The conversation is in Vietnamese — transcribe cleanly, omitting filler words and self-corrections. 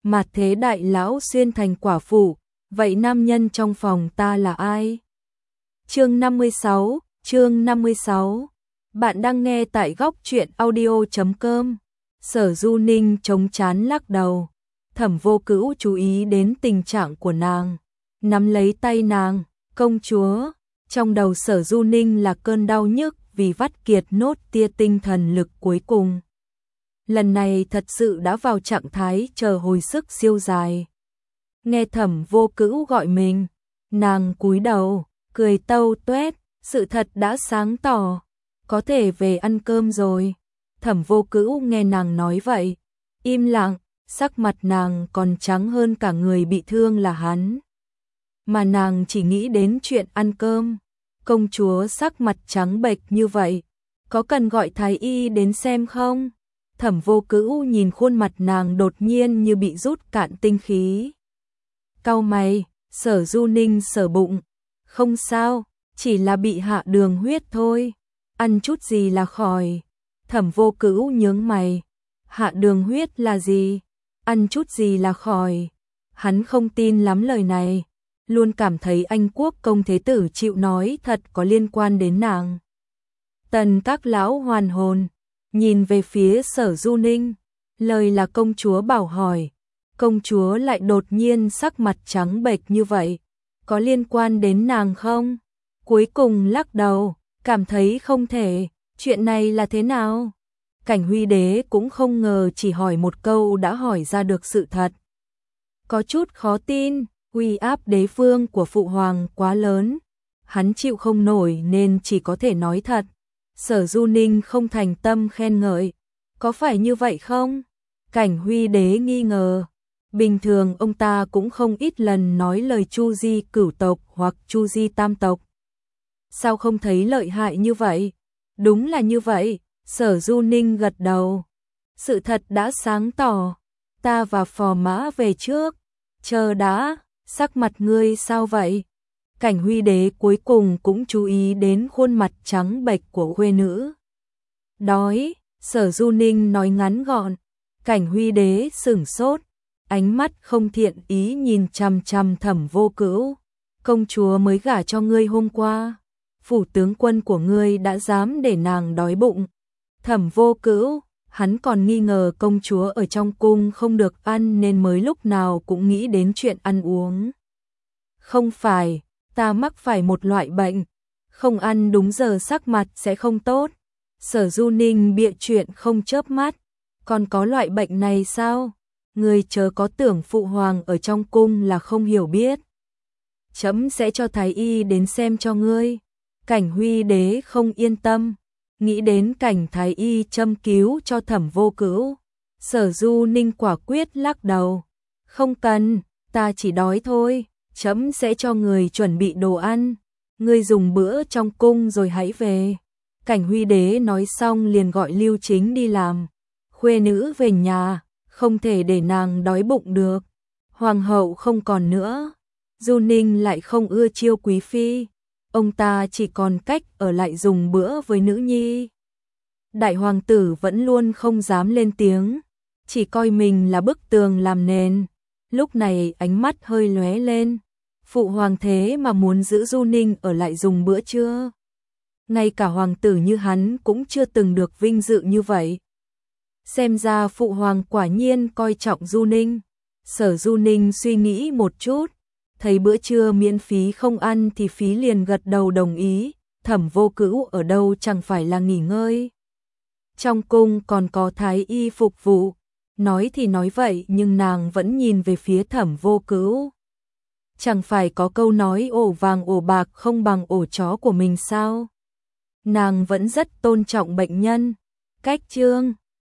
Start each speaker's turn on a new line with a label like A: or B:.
A: mà thế đại lão xuyên thành quả phụ, vậy nam nhân trong phòng ta là ai? Chương 56. Bạn đang nghe tại góc truyện audio.com. Sở Du Ninh chống chán lắc đầu. Thẩm Vô Cữu chú ý đến tình trạng của nàng, nắm lấy tay nàng, công chúa. Trong đầu Sở Du Ninh là cơn đau nhức vì vắt kiệt nốt tia tinh thần lực cuối cùng. Lần này thật sự đã vào trạng thái chờ hồi sức siêu dài. Nghe Thẩm Vô Cữu gọi mình, nàng cúi đầu, cười tâu tuét, sự thật đã sáng tỏ, có thể về ăn cơm rồi. Thẩm Vô Cữu nghe nàng nói vậy, im lặng, sắc mặt nàng còn trắng hơn cả người bị thương là hắn. Mà nàng chỉ nghĩ đến chuyện ăn cơm. Công chúa sắc mặt trắng bệch như vậy, có cần gọi thái y đến xem không? Thẩm Vô Cữu nhìn khuôn mặt nàng đột nhiên như bị rút cạn tinh khí. Cau mày, Sở Du Ninh sờ bụng. Không sao, chỉ là bị hạ đường huyết thôi. Ăn chút gì là khỏi. Thẩm Vô Cữu nhướng mày. Hạ đường huyết là gì? Ăn chút gì là khỏi. Hắn không tin lắm lời này. Luôn cảm thấy Anh Quốc công thế tử chịu nói thật có liên quan đến nàng. Tần các lão hoàn hồn, nhìn về phía Sở Du Ninh, lời là công chúa bảo hỏi. Công chúa lại đột nhiên sắc mặt trắng bệch như vậy, có liên quan đến nàng không? Cuối cùng lắc đầu, cảm thấy không thể, chuyện này là thế nào? Cảnh Huy Đế cũng không ngờ chỉ hỏi một câu đã hỏi ra được sự thật. Có chút khó tin. Uy áp đế vương của phụ hoàng quá lớn, hắn chịu không nổi nên chỉ có thể nói thật. Sở Du Ninh không thành tâm khen ngợi, có phải như vậy không? Cảnh Huy Đế nghi ngờ, bình thường ông ta cũng không ít lần nói lời Chu Di cửu tộc hoặc Chu Di tam tộc. Sao không thấy lợi hại như vậy? Đúng là như vậy, Sở Du Ninh gật đầu. Sự thật đã sáng tỏ, ta và Phò Mã về trước. Chờ đã. Sắc mặt ngươi sao vậy? Cảnh Huy Đế cuối cùng cũng chú ý đến khuôn mặt trắng bệch của khuê nữ. Đói, Sở Du Ninh nói ngắn gọn. Cảnh Huy Đế sửng sốt, ánh mắt không thiện ý nhìn chằm chằm Thẩm Vô Cữu. Công chúa mới gả cho ngươi hôm qua, phủ tướng quân của ngươi đã dám để nàng đói bụng. Thẩm Vô Cữu, hắn còn nghi ngờ công chúa ở trong cung không được ăn nên mới lúc nào cũng nghĩ đến chuyện ăn uống. Không phải, ta mắc phải một loại bệnh, không ăn đúng giờ sắc mặt sẽ không tốt. Sở Du Ninh bịa chuyện không chớp mắt, còn có loại bệnh này sao? Người chớ có tưởng phụ hoàng ở trong cung là không hiểu biết. Chấm sẽ cho thái y đến xem cho ngươi. Cảnh Huy Đế không yên tâm. Nghĩ đến cảnh thái y châm cứu cho Thẩm Vô Cữu, Sở Du Ninh quả quyết lắc đầu. Không cần, ta chỉ đói thôi, chấm sẽ cho người chuẩn bị đồ ăn. Ngươi dùng bữa trong cung rồi hãy về. Cảnh Huy Đế nói xong liền gọi Lưu Chính đi làm. Khuê nữ về nhà, không thể để nàng đói bụng được. Hoàng hậu không còn nữa. Du Ninh lại không ưa Chiêu quý phi. Ông ta chỉ còn cách ở lại dùng bữa với nữ nhi. Đại hoàng tử vẫn luôn không dám lên tiếng, chỉ coi mình là bức tường làm nền. Lúc này ánh mắt hơi lóe lên. Phụ hoàng thế mà muốn giữ Du Ninh ở lại dùng bữa chưa? Ngay cả hoàng tử như hắn cũng chưa từng được vinh dự như vậy. Xem ra phụ hoàng quả nhiên coi trọng Du Ninh. Sở Du Ninh suy nghĩ một chút, thấy bữa trưa miễn phí không ăn thì phí liền gật đầu đồng ý. Thẩm Vô Cữu ở đâu chẳng phải là nghỉ ngơi. Trong cung còn có thái y phục vụ. Nói thì nói vậy nhưng nàng vẫn nhìn về phía Thẩm Vô Cữu. Chẳng phải có câu nói ổ vàng ổ bạc không bằng ổ chó của mình sao? Nàng vẫn rất tôn trọng bệnh nhân. Cách chương